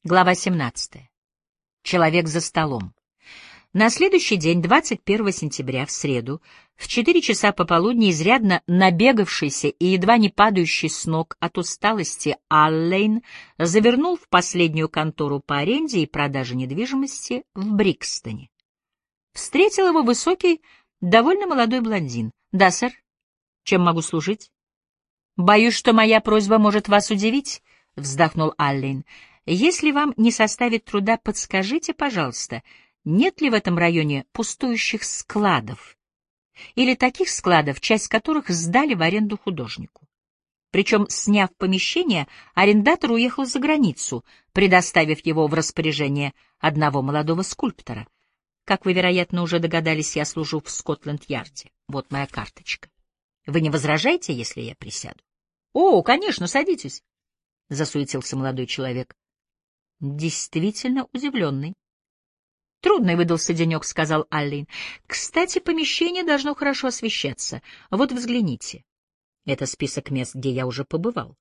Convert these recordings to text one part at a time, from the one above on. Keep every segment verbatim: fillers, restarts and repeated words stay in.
Глава семнадцатая. Человек за столом. На следующий день, двадцать первого сентября, в среду, в четыре часа пополудни, изрядно набегавшийся и едва не падающий с ног от усталости Аллейн завернул в последнюю контору по аренде и продаже недвижимости в Брикстоне. Встретил его высокий, довольно молодой блондин. «Да, сэр. Чем могу служить?» «Боюсь, что моя просьба может вас удивить», — вздохнул Аллейн. «Если вам не составит труда, подскажите, пожалуйста, нет ли в этом районе пустующих складов или таких складов, часть которых сдали в аренду художнику? Причем, сняв помещение, арендатор уехал за границу, предоставив его в распоряжение одного молодого скульптора. Как вы, вероятно, уже догадались, я служу в Скотланд-Ярде. Вот моя карточка. Вы не возражаете, если я присяду?» «О, конечно, садитесь», — засуетился молодой человек. Действительно удивленный. «Трудный выдался денек», — сказал Аллейн. «Кстати, помещение должно хорошо освещаться. Вот взгляните. Это список мест, где я уже побывал».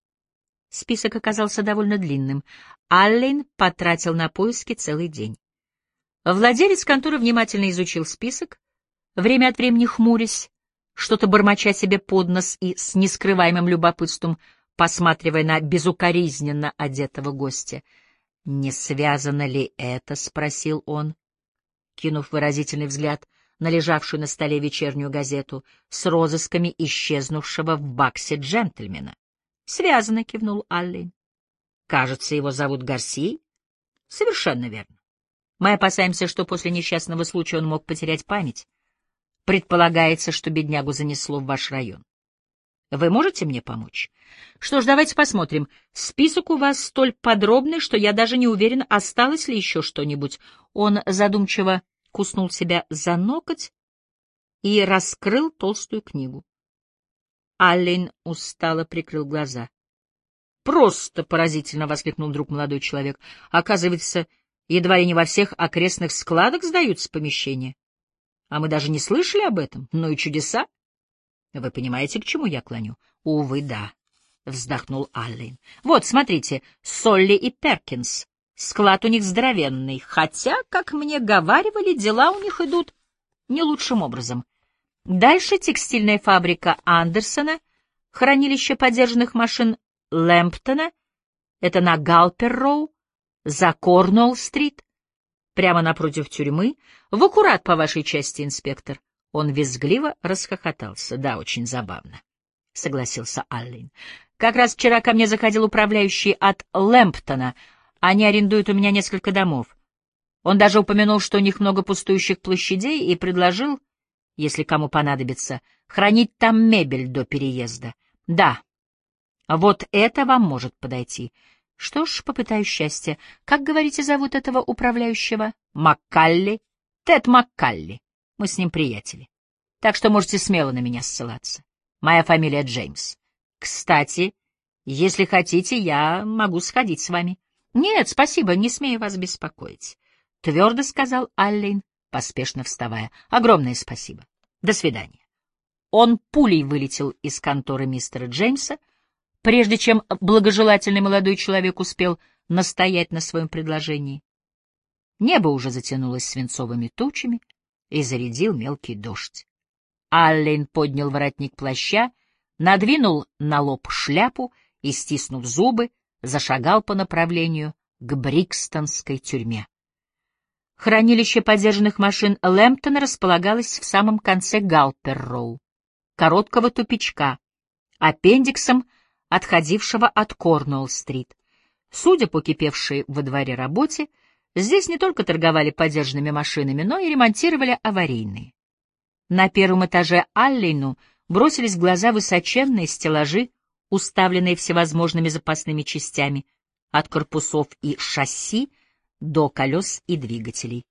Список оказался довольно длинным. Аллейн потратил на поиски целый день. Владелец конторы внимательно изучил список, время от времени хмурясь, что-то бормоча себе под нос и с нескрываемым любопытством посматривая на безукоризненно одетого гостя. «Не связано ли это?» — спросил он, кинув выразительный взгляд на лежавшую на столе вечернюю газету, «с розысками исчезнувшего в Баксе джентльмена». «Связано», — кивнул Аллейн. «Кажется, его зовут Гарсией?» «Совершенно верно. Мы опасаемся, что после несчастного случая он мог потерять память. Предполагается, что беднягу занесло в ваш район. Вы можете мне помочь? Что ж, давайте посмотрим. Список у вас столь подробный, что я даже не уверен, осталось ли еще что-нибудь». Он задумчиво куснул себя за ноготь и раскрыл толстую книгу. Аллейн устало прикрыл глаза. «Просто поразительно!» — воскликнул вдруг молодой человек. «Оказывается, едва ли не во всех окрестных складах сдаются помещения. А мы даже не слышали об этом. Ну и чудеса! Вы понимаете, к чему я клоню?» «Увы, да», — вздохнул Аллейн. «Вот, смотрите, Солли и Перкинс. Склад у них здоровенный, хотя, как мне говаривали, дела у них идут не лучшим образом. Дальше текстильная фабрика Андерсона, хранилище подержанных машин Лэмптона, это на Галпер-Роу, за Корнуолл-стрит, прямо напротив тюрьмы, в аккурат по вашей части, инспектор». Он визгливо расхохотался. «Да, очень забавно», — согласился Аллейн. «Как раз вчера ко мне заходил управляющий от Лэмптона. Они арендуют у меня несколько домов. Он даже упомянул, что у них много пустующих площадей, и предложил, если кому понадобится, хранить там мебель до переезда. Да, вот это вам может подойти. Что ж, попытаю счастья. Как, говорите, зовут этого управляющего?» «Маккалли. Тед Маккалли. Мы с ним приятели. Так что можете смело на меня ссылаться. Моя фамилия Джеймс. Кстати, если хотите, я могу сходить с вами». «Нет, спасибо, не смею вас беспокоить», — твердо сказал Аллейн, поспешно вставая. «Огромное спасибо. До свидания». Он пулей вылетел из конторы мистера Джеймса, прежде чем благожелательный молодой человек успел настоять на своем предложении. Небо уже затянулось свинцовыми тучами, и зарядил мелкий дождь. Аллейн поднял воротник плаща, надвинул на лоб шляпу и, стиснув зубы, зашагал по направлению к Брикстонской тюрьме. Хранилище подержанных машин Лэмптона располагалось в самом конце Галпер-Роу, короткого тупичка, аппендиксом отходившего от Корнуолл-стрит. Судя по кипевшей во дворе работе, здесь не только торговали подержанными машинами, но и ремонтировали аварийные. На первом этаже Аллейну бросились в глаза высоченные стеллажи, уставленные всевозможными запасными частями, от корпусов и шасси до колес и двигателей.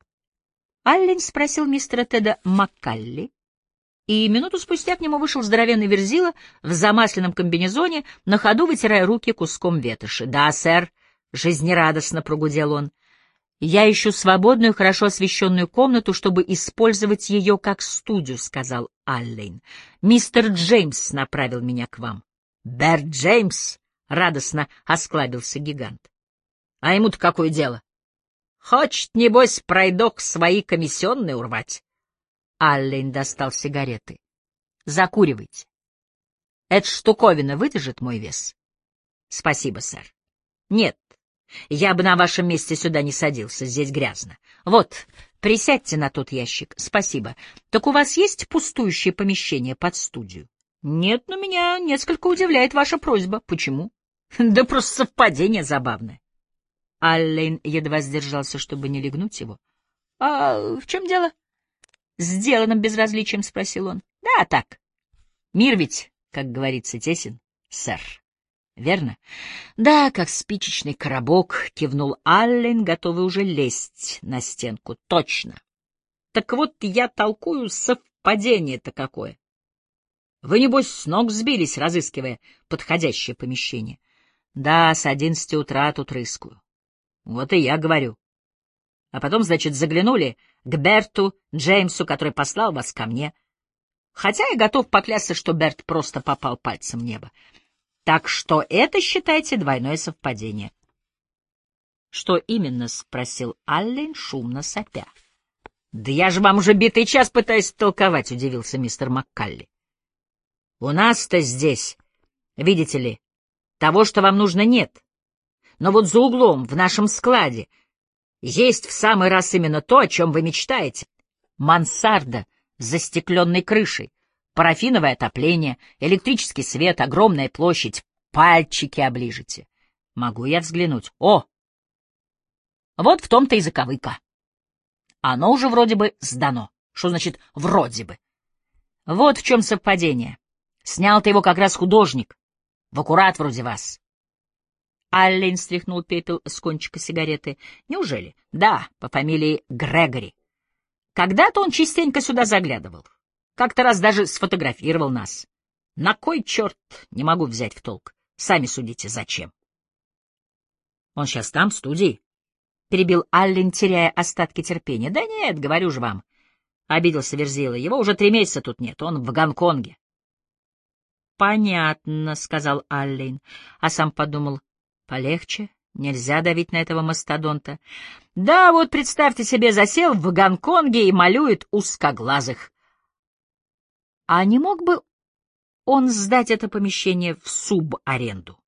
Аллейн спросил мистера Теда Маккалли, и минуту спустя к нему вышел здоровенный верзила в замасленном комбинезоне, на ходу вытирая руки куском ветоши. «Да, сэр», — жизнерадостно прогудел он, — «я ищу свободную, хорошо освещенную комнату, чтобы использовать ее как студию», — сказал Аллейн. «Мистер Джеймс направил меня к вам». «Берт Джеймс», — радостно осклабился гигант. А ему-то какое дело? Хочет, небось, пройдох свои комиссионные урвать. Аллен достал сигареты. Закуривайте. Эта штуковина выдержит мой вес? Спасибо, сэр. Нет, я бы на вашем месте сюда не садился, здесь грязно. Вот, присядьте на тот ящик. Спасибо. Так у вас есть пустующее помещение под студию? Нет, но меня несколько удивляет ваша просьба. Почему? Да просто совпадение забавное. Аллен едва сдержался, чтобы не легнуть его. — А в чем дело? — Сделанным безразличием спросил он. — Да, так. Мир ведь, как говорится, тесен, сэр. Верно? — Да, как спичечный коробок, — кивнул Аллен, готовый уже лезть на стенку. — Точно. Так вот я толкую, совпадение-то какое. Вы, небось, с ног сбились, разыскивая подходящее помещение. Да, с одиннадцати утра тут рыскую. Вот и я говорю. А потом, значит, заглянули к Берту Джеймсу, который послал вас ко мне. Хотя я готов поклясться, что Берт просто попал пальцем в небо. Так что это, считайте, двойное совпадение. — Что именно? — спросил Аллен, шумно сопя. — Да я же вам уже битый час пытаюсь толковать, — удивился мистер Маккалли. — У нас-то здесь, видите ли, того, что вам нужно, нет. Но вот за углом, в нашем складе, есть в самый раз именно то, о чем вы мечтаете. Мансарда с застекленной крышей, парафиновое отопление, электрический свет, огромная площадь. Пальчики оближете. Могу я взглянуть? О! Вот в том-то и заковыка. Оно уже вроде бы сдано. Что значит «вроде бы»? Вот в чем совпадение. Снял-то его как раз художник. В аккурат вроде вас. Аллен стряхнул пепел с кончика сигареты. Неужели? Да, по фамилии Грегори. Когда-то он частенько сюда заглядывал. Как-то раз даже сфотографировал нас. На кой черт, не могу взять в толк. Сами судите, зачем. Он сейчас там, в студии? Перебил Аллен, теряя остатки терпения. Да нет, говорю же вам. Обиделся Верзила. Его уже три месяца тут нет. Он в Гонконге. Понятно, сказал Аллен, а сам подумал. Полегче, нельзя давить на этого мастодонта. Да, вот представьте себе, засел в Гонконге и малюет узкоглазых. А не мог бы он сдать это помещение в субаренду?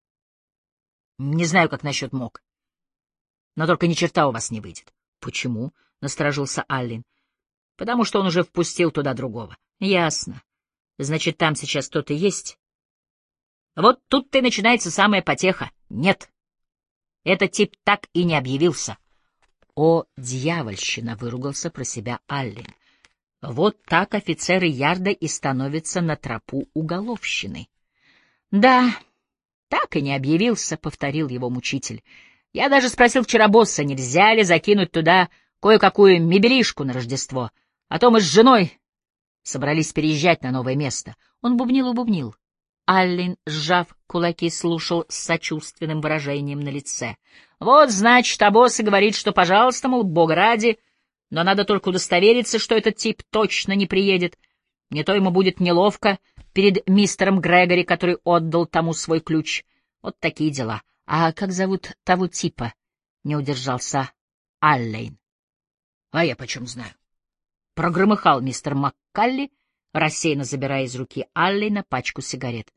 Не знаю, как насчет мог. Но только ни черта у вас не выйдет. Почему? — насторожился Аллен. Потому что он уже впустил туда другого. Ясно. Значит, там сейчас кто-то есть? Вот тут-то и начинается самая потеха. Нет. Этот тип так и не объявился. О, дьявольщина! — выругался про себя Аллен. Вот так офицеры Ярда и становятся на тропу уголовщины. — Да, так и не объявился, — повторил его мучитель. Я даже спросил вчера босса, нельзя ли закинуть туда кое-какую мебелишку на Рождество, а то мы с женой собрались переезжать на новое место. Он бубнил и бубнил. Аллен, сжав кулаки, слушал с сочувственным выражением на лице. Вот, значит, а босс и говорит, что, пожалуйста, мол, бога ради, но надо только удостовериться, что этот тип точно не приедет. Не то ему будет неловко перед мистером Грегори, который отдал тому свой ключ. Вот такие дела. А как зовут того типа? Не удержался Аллен. А я почем знаю? Прогромыхал мистер Маккалли, рассеянно забирая из руки Аллена пачку сигарет.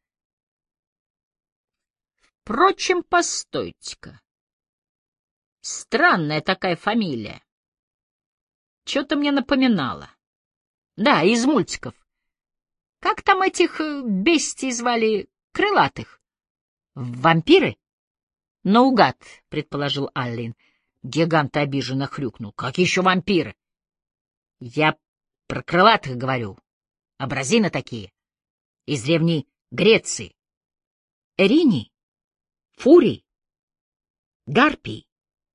Впрочем, постойте-ка. Странная такая фамилия. Что-то мне напоминало. Да, из мультиков. Как там этих бестий звали, крылатых? Вампиры? Наугад, предположил Аллен. Гигант обиженно хрюкнул. Как еще вампиры? Я про крылатых говорю. Абразины такие. Из древней Греции. Эрини? Фурий? Гарпий?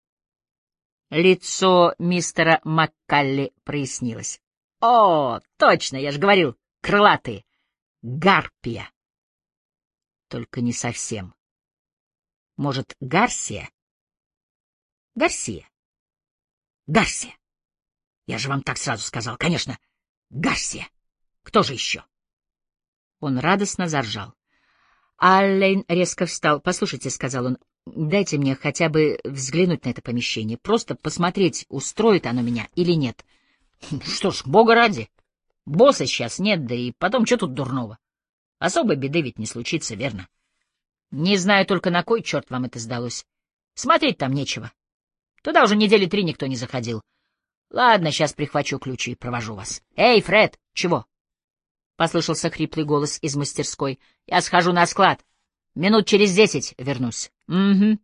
Лицо мистера Маккалли прояснилось. — О, точно, я же говорил, крылатые. Гарпия. Только не совсем. Может, Гарсия? Гарсия. Гарсия. Я же вам так сразу сказал. Конечно, Гарсия. Кто же еще? Он радостно заржал. Аллен резко встал. — Послушайте, — сказал он, — Дайте мне хотя бы взглянуть на это помещение, просто посмотреть, устроит оно меня или нет. Что ж, бога ради. Босса сейчас нет, да и потом, что тут дурного? Особой беды ведь не случится, верно? Не знаю только, на кой черт вам это сдалось. Смотреть там нечего. Туда уже недели три никто не заходил. Ладно, сейчас прихвачу ключи и провожу вас. Эй, Фред, чего? Послышался хриплый голос из мастерской. Я схожу на склад. Минут через десять вернусь. Угу.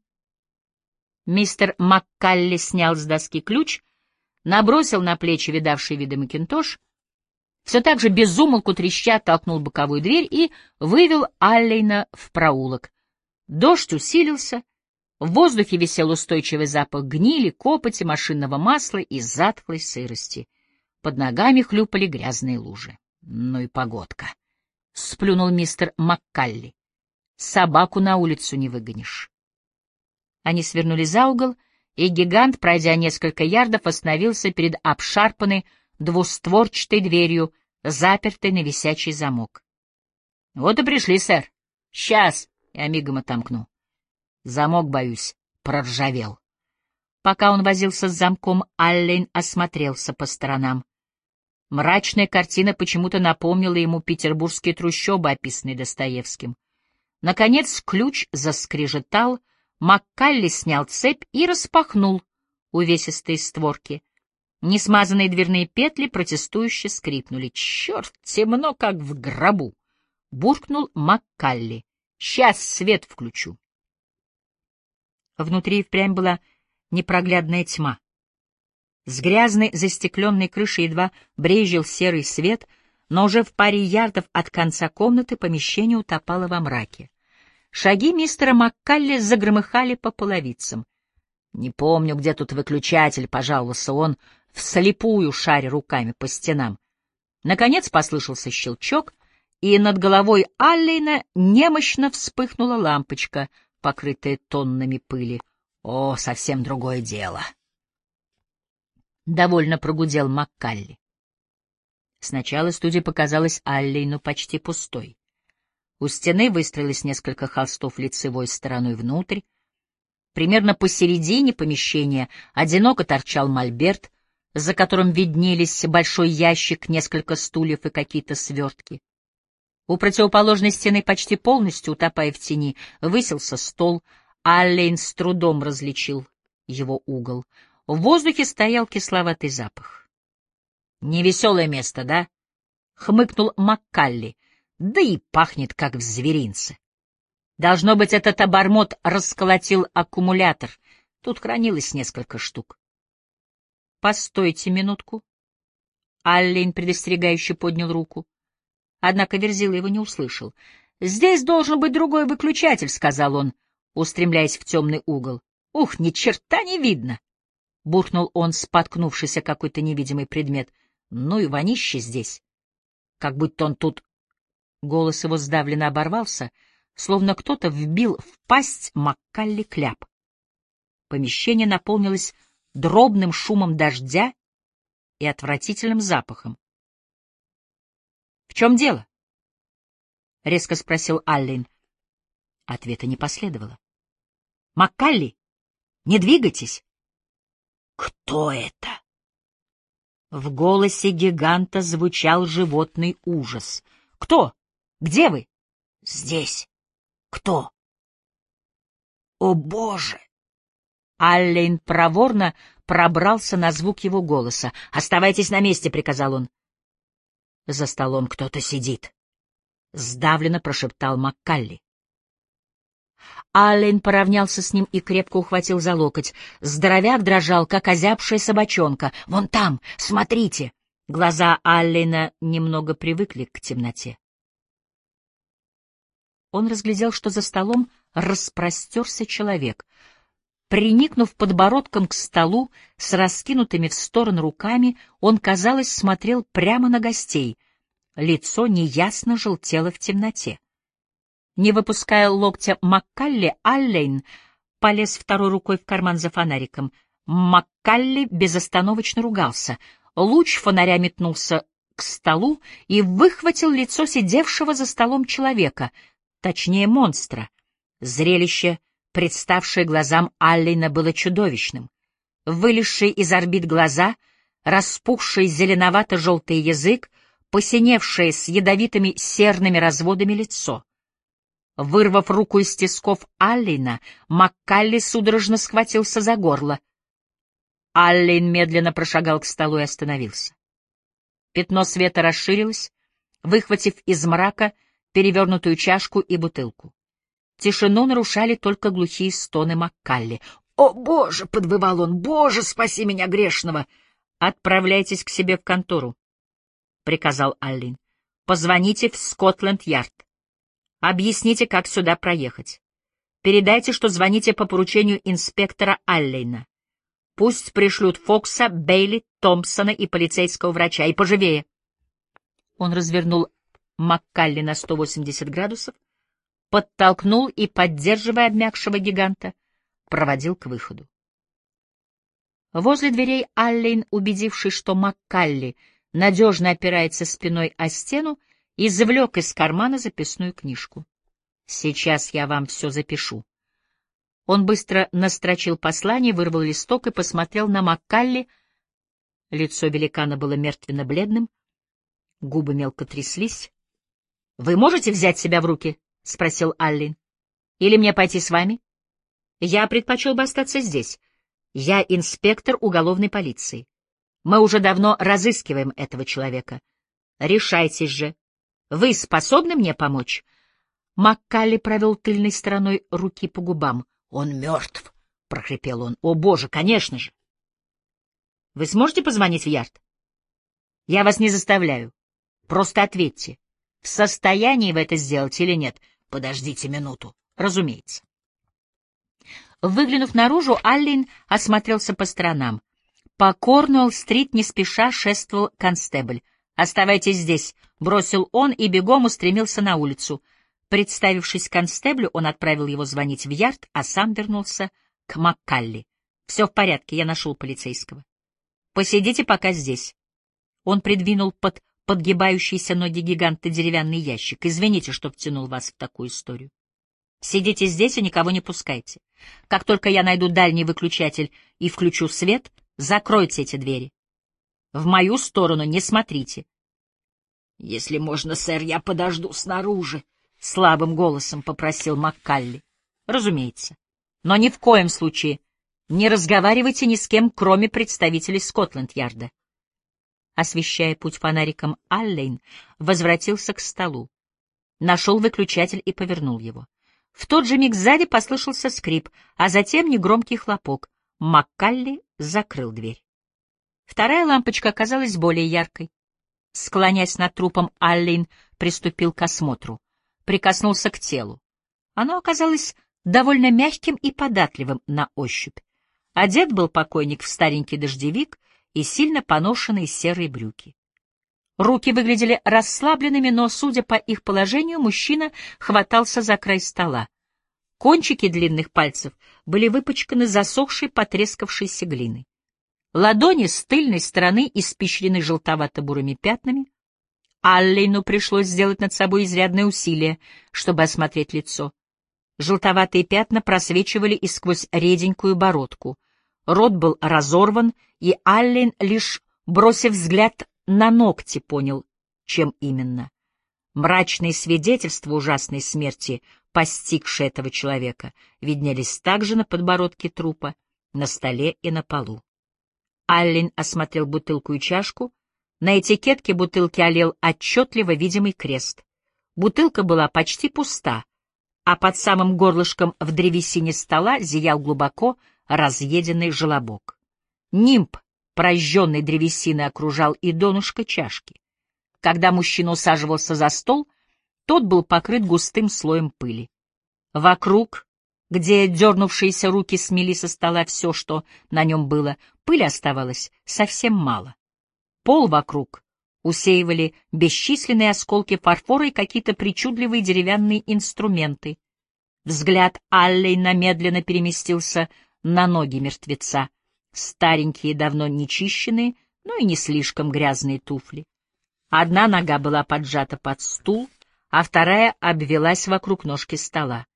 Мистер Маккалли снял с доски ключ, набросил на плечи видавший виды макинтош, все так же без умолку треща толкнул боковую дверь и вывел Аллейна в проулок. Дождь усилился, в воздухе висел устойчивый запах гнили, копоти, машинного масла и затхлой сырости. Под ногами хлюпали грязные лужи. Ну и погодка! — сплюнул мистер Маккалли. — Собаку на улицу не выгонишь. Они свернули за угол, и гигант, пройдя несколько ярдов, остановился перед обшарпанной двустворчатой дверью, запертой на висячий замок. — Вот и пришли, сэр. Сейчас я мигом отомкну. Замок, боюсь, проржавел. Пока он возился с замком, Аллейн осмотрелся по сторонам. Мрачная картина почему-то напомнила ему петербургские трущобы, описанные Достоевским. Наконец ключ заскрежетал, Маккалли снял цепь и распахнул увесистые створки. Несмазанные дверные петли протестующе скрипнули. «Черт, темно, как в гробу!» — буркнул Маккалли. «Сейчас свет включу». Внутри впрямь была непроглядная тьма. С грязной застекленной крыши едва брезжил серый свет, но уже в паре ярдов от конца комнаты помещение утопало во мраке. Шаги мистера Маккалли загромыхали по половицам. «Не помню, где тут выключатель», — пожаловался он, вслепую шаря руками по стенам. Наконец послышался щелчок, и над головой Аллейна немощно вспыхнула лампочка, покрытая тоннами пыли. «О, совсем другое дело!» Довольно прогудел Маккалли. Сначала студия показалась Аллейну почти пустой. У стены выстроилось несколько холстов лицевой стороной внутрь. Примерно посередине помещения одиноко торчал мольберт, за которым виднелись большой ящик, несколько стульев и какие-то свертки. У противоположной стены, почти полностью утопая в тени, высился стол. Аллейн с трудом различил его угол. В воздухе стоял кисловатый запах. «Невеселое место, да?» — хмыкнул Маккалли. «Да и пахнет, как в зверинце. Должно быть, этот обормот расколотил аккумулятор. Тут хранилось несколько штук». «Постойте минутку». Аллейн предостерегающе поднял руку. Однако Верзила его не услышал. «Здесь должен быть другой выключатель», — сказал он, устремляясь в темный угол. «Ух, ни черта не видно!» — буркнул он, споткнувшись о какой-то невидимый предмет. «Ну и вонище здесь! Как будто он тут...» Голос его сдавленно оборвался, словно кто-то вбил в пасть Маккалли кляп. Помещение наполнилось дробным шумом дождя и отвратительным запахом. — В чем дело? — резко спросил Аллейн. Ответа не последовало. — Маккалли, не двигайтесь! — Кто это? В голосе гиганта звучал животный ужас. — Кто? Где вы? — Здесь. Кто? — О, Боже! Аллейн проворно пробрался на звук его голоса. — Оставайтесь на месте, — приказал он. — За столом кто-то сидит, — сдавленно прошептал Маккалли. Аллейн поравнялся с ним и крепко ухватил за локоть. Здоровяк дрожал, как озябшая собачонка. — Вон там, смотрите! Глаза Аллейна немного привыкли к темноте. Он разглядел, что за столом распростерся человек. Приникнув подбородком к столу с раскинутыми в сторону руками, он, казалось, смотрел прямо на гостей. Лицо неясно желтело в темноте. Не выпуская локтя Маккалли, Аллейн полез второй рукой в карман за фонариком. Маккалли безостановочно ругался. Луч фонаря метнулся к столу и выхватил лицо сидевшего за столом человека, точнее монстра. Зрелище представшее глазам Аллена, было чудовищным. Вылезшие из орбит глаза, распухший зеленовато-желтый язык, посиневшее с ядовитыми серными разводами лицо. Вырвав руку из тисков Аллена, Маккалли судорожно схватился за горло. Аллен медленно прошагал к столу и остановился. Пятно света расширилось, выхватив из мрака перевернутую чашку и бутылку. Тишину нарушали только глухие стоны Маккалли. «О, Боже!» — подвывал он. «Боже, спаси меня грешного!» «Отправляйтесь к себе в контору», — приказал Аллен. «Позвоните в Скотланд-Ярд. Объясните, как сюда проехать. Передайте, что звоните по поручению инспектора Аллена. Пусть пришлют Фокса, Бейли, Томпсона и полицейского врача. И поживее». Он развернул Маккалли на сто восемьдесят градусов, подтолкнул и, поддерживая обмякшего гиганта, проводил к выходу. Возле дверей Аллен, убедившись, что Маккалли надежно опирается спиной о стену, извлек из кармана записную книжку. «Сейчас я вам все запишу». Он быстро настрочил послание, вырвал листок и посмотрел на Маккалли. Лицо великана было мертвенно-бледным, губы мелко тряслись. — Вы можете взять себя в руки? — спросил Аллен. — Или мне пойти с вами? Я предпочел бы остаться здесь. Я инспектор уголовной полиции. Мы уже давно разыскиваем этого человека. Решайтесь же. Вы способны мне помочь? Маккалли провел тыльной стороной руки по губам. — Он мертв, — прохрипел он. — О, Боже, конечно же. — Вы сможете позвонить в Ярд? — Я вас не заставляю. Просто ответьте, в состоянии вы это сделать или нет. — Подождите минуту. — Разумеется. Выглянув наружу, Аллен осмотрелся по сторонам. По Корнуолл-стрит не спеша шествовал констебль. «Оставайтесь здесь», — бросил он и бегом устремился на улицу. Представившись констеблю, он отправил его звонить в Ярд, а сам вернулся к Маккалли. «Все в порядке, я нашел полицейского. Посидите пока здесь». Он придвинул под подгибающиеся ноги гиганта деревянный ящик. «Извините, что втянул вас в такую историю. Сидите здесь и никого не пускайте. Как только я найду дальний выключатель и включу свет, закройте эти двери. В мою сторону не смотрите». «Если можно, сэр, я подожду снаружи», — слабым голосом попросил Маккалли. «Разумеется. Но ни в коем случае не разговаривайте ни с кем, кроме представителей Скотланд-Ярда». Освещая путь фонариком, Аллен возвратился к столу, нашел выключатель и повернул его. В тот же миг сзади послышался скрип, а затем негромкий хлопок. Маккалли закрыл дверь. Вторая лампочка оказалась более яркой. Склонясь над трупом, Аллен приступил к осмотру, прикоснулся к телу. Оно оказалось довольно мягким и податливым на ощупь. Одет был покойник в старенький дождевик и сильно поношенные серые брюки. Руки выглядели расслабленными, но, судя по их положению, мужчина хватался за край стола. Кончики длинных пальцев были выпачканы засохшей, потрескавшейся глиной. Ладони с тыльной стороны испещрены желтовато-бурыми пятнами. Аллену пришлось сделать над собой изрядное усилие, чтобы осмотреть лицо. Желтоватые пятна просвечивали и сквозь реденькую бородку. Рот был разорван, и Аллен, лишь бросив взгляд на ногти, понял, чем именно. Мрачные свидетельства ужасной смерти, постигшей этого человека, виднелись также на подбородке трупа, на столе и на полу. Аллен осмотрел бутылку и чашку. На этикетке бутылки олел отчетливо видимый крест. Бутылка была почти пуста, а под самым горлышком в древесине стола зиял глубоко разъеденный желобок. Нимб прожженной древесины окружал и донышко чашки. Когда мужчина усаживался за стол, тот был покрыт густым слоем пыли. Вокруг, где дернувшиеся руки смели со стола все, что на нем было, пыли оставалось совсем мало. Пол вокруг усеивали бесчисленные осколки фарфора и какие-то причудливые деревянные инструменты. Взгляд Аллена медленно переместился на ноги мертвеца, старенькие, давно нечищенные, но и не слишком грязные туфли. Одна нога была поджата под стул, а вторая обвелась вокруг ножки стола.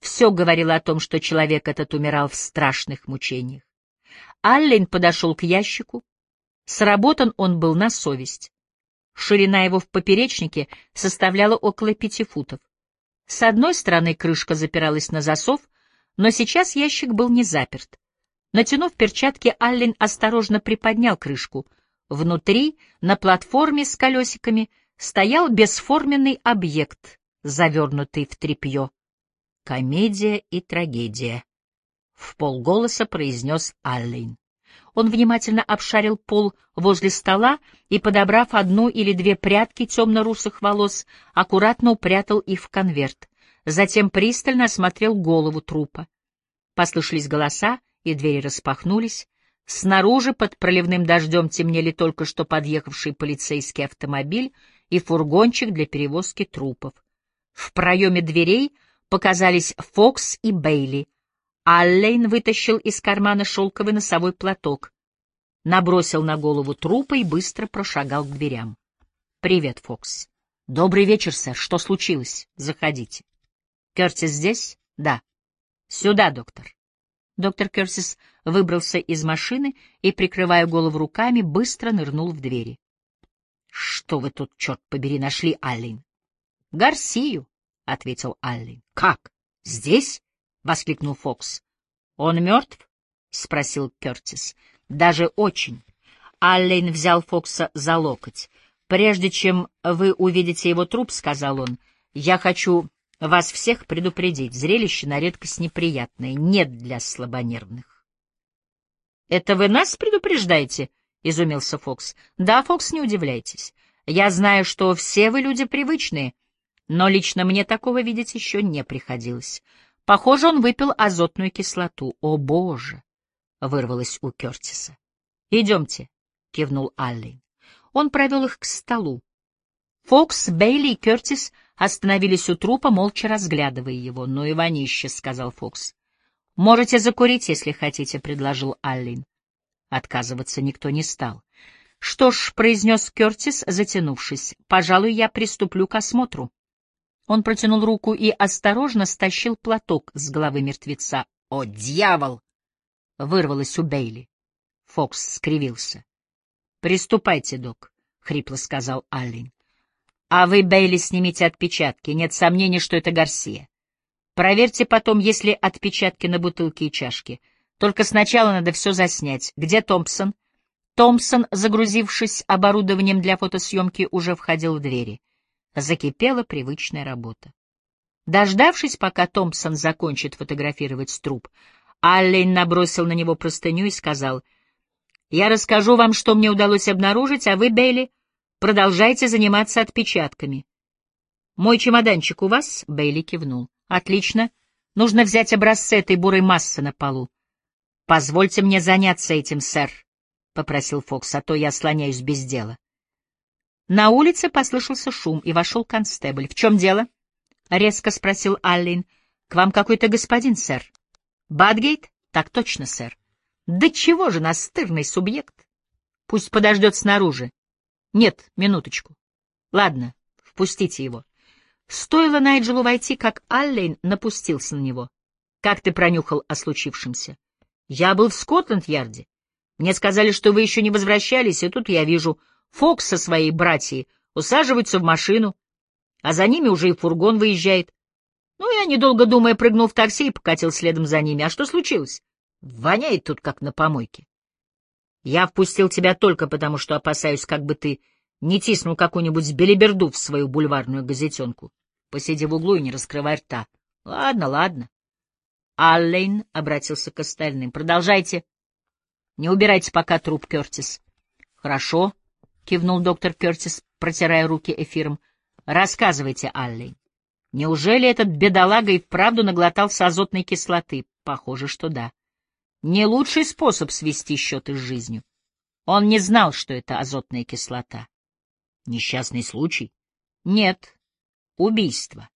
Все говорило о том, что человек этот умирал в страшных мучениях. Аллен подошел к ящику. Сработан он был на совесть. Ширина его в поперечнике составляла около пяти футов. С одной стороны крышка запиралась на засов, но сейчас ящик был не заперт. Натянув перчатки, Аллен осторожно приподнял крышку. Внутри, на платформе с колесиками, стоял бесформенный объект, завернутый в тряпье. «Комедия и трагедия», — вполголоса произнес Аллен. Он внимательно обшарил пол возле стола и, подобрав одну или две прядки темно-русых волос, аккуратно упрятал их в конверт. Затем пристально осмотрел голову трупа. Послышались голоса, и двери распахнулись. Снаружи под проливным дождем темнели только что подъехавший полицейский автомобиль и фургончик для перевозки трупов. В проеме дверей показались Фокс и Бейли. Аллен вытащил из кармана шелковый носовой платок, набросил на голову трупа и быстро прошагал к дверям. — Привет, Фокс. — Добрый вечер, сэр. Что случилось? Заходите. — Кертис здесь? — Да. — Сюда, доктор. Доктор Кертис выбрался из машины и, прикрывая голову руками, быстро нырнул в двери. — Что вы тут, черт побери, нашли, Аллен? — Гарсию, — ответил Аллен. — Как? Здесь? — воскликнул Фокс. — Он мертв? — спросил Кертис. — Даже очень. Аллен взял Фокса за локоть. — Прежде чем вы увидите его труп, — сказал он, — я хочу вас всех предупредить. Зрелище на редкость неприятное, нет для слабонервных. — Это вы нас предупреждаете? — изумился Фокс. — Да, Фокс, не удивляйтесь. Я знаю, что все вы люди привычные, но лично мне такого видеть еще не приходилось. Похоже, он выпил азотную кислоту. — О, Боже! — вырвалось у Кертиса. — Идемте, — кивнул Аллен. Он провел их к столу. Фокс, Бейли и Кертис остановились у трупа, молча разглядывая его. — Ну и вонище, — сказал Фокс. — Можете закурить, если хотите, — предложил Аллен. Отказываться никто не стал. — Что ж, — произнес Кертис, затянувшись, — пожалуй, я приступлю к осмотру. Он протянул руку и осторожно стащил платок с головы мертвеца. — О, дьявол! — вырвалось у Бейли. Фокс скривился. — Приступайте, док, — хрипло сказал Аллен. — А вы, Бейли, снимите отпечатки. Нет сомнений, что это Гарсия. Проверьте потом, есть ли отпечатки на бутылке и чашке. Только сначала надо все заснять. Где Томпсон? Томпсон, загрузившись оборудованием для фотосъемки, уже входил в двери. Закипела привычная работа. Дождавшись, пока Томпсон закончит фотографировать труп, Аллен набросил на него простыню и сказал: «Я расскажу вам, что мне удалось обнаружить, а вы, Бейли, продолжайте заниматься отпечатками». «Мой чемоданчик у вас?» — Бейли кивнул. «Отлично. Нужно взять образцы этой бурой массы на полу». «Позвольте мне заняться этим, сэр», — попросил Фокс, — «а то я слоняюсь без дела». На улице послышался шум, и вошел констебль. «В чем дело?» — резко спросил Аллен. «К вам какой-то господин, сэр». «Бадгейт?» «Так точно, сэр». «Да чего же настырный субъект? Пусть подождет снаружи». «Нет, минуточку». «Ладно, впустите его». Стоило Найджелу войти, как Аллен напустился на него. «Как ты пронюхал о случившемся?» «Я был в Скотланд-Ярде. Мне сказали, что вы еще не возвращались, и тут я вижу, Фокс со своей братьей усаживаются в машину, а за ними уже и фургон выезжает. Ну, я, недолго думая, прыгнул в такси и покатил следом за ними. А что случилось? Воняет тут, как на помойке. Я впустил тебя только потому, что опасаюсь, как бы ты не тиснул какую-нибудь белиберду в свою бульварную газетенку. Посиди в углу и не раскрывай рта. Ладно, ладно. Аллен обратился к остальным. Продолжайте. Не убирайте пока труп, Кертис. Хорошо, кивнул доктор Кертис, протирая руки эфиром. Рассказывайте, Аллен. Неужели этот бедолага и вправду наглотался азотной кислоты? Похоже, что да. Не лучший способ свести счеты с жизнью. Он не знал, что это азотная кислота. Несчастный случай? Нет. Убийство.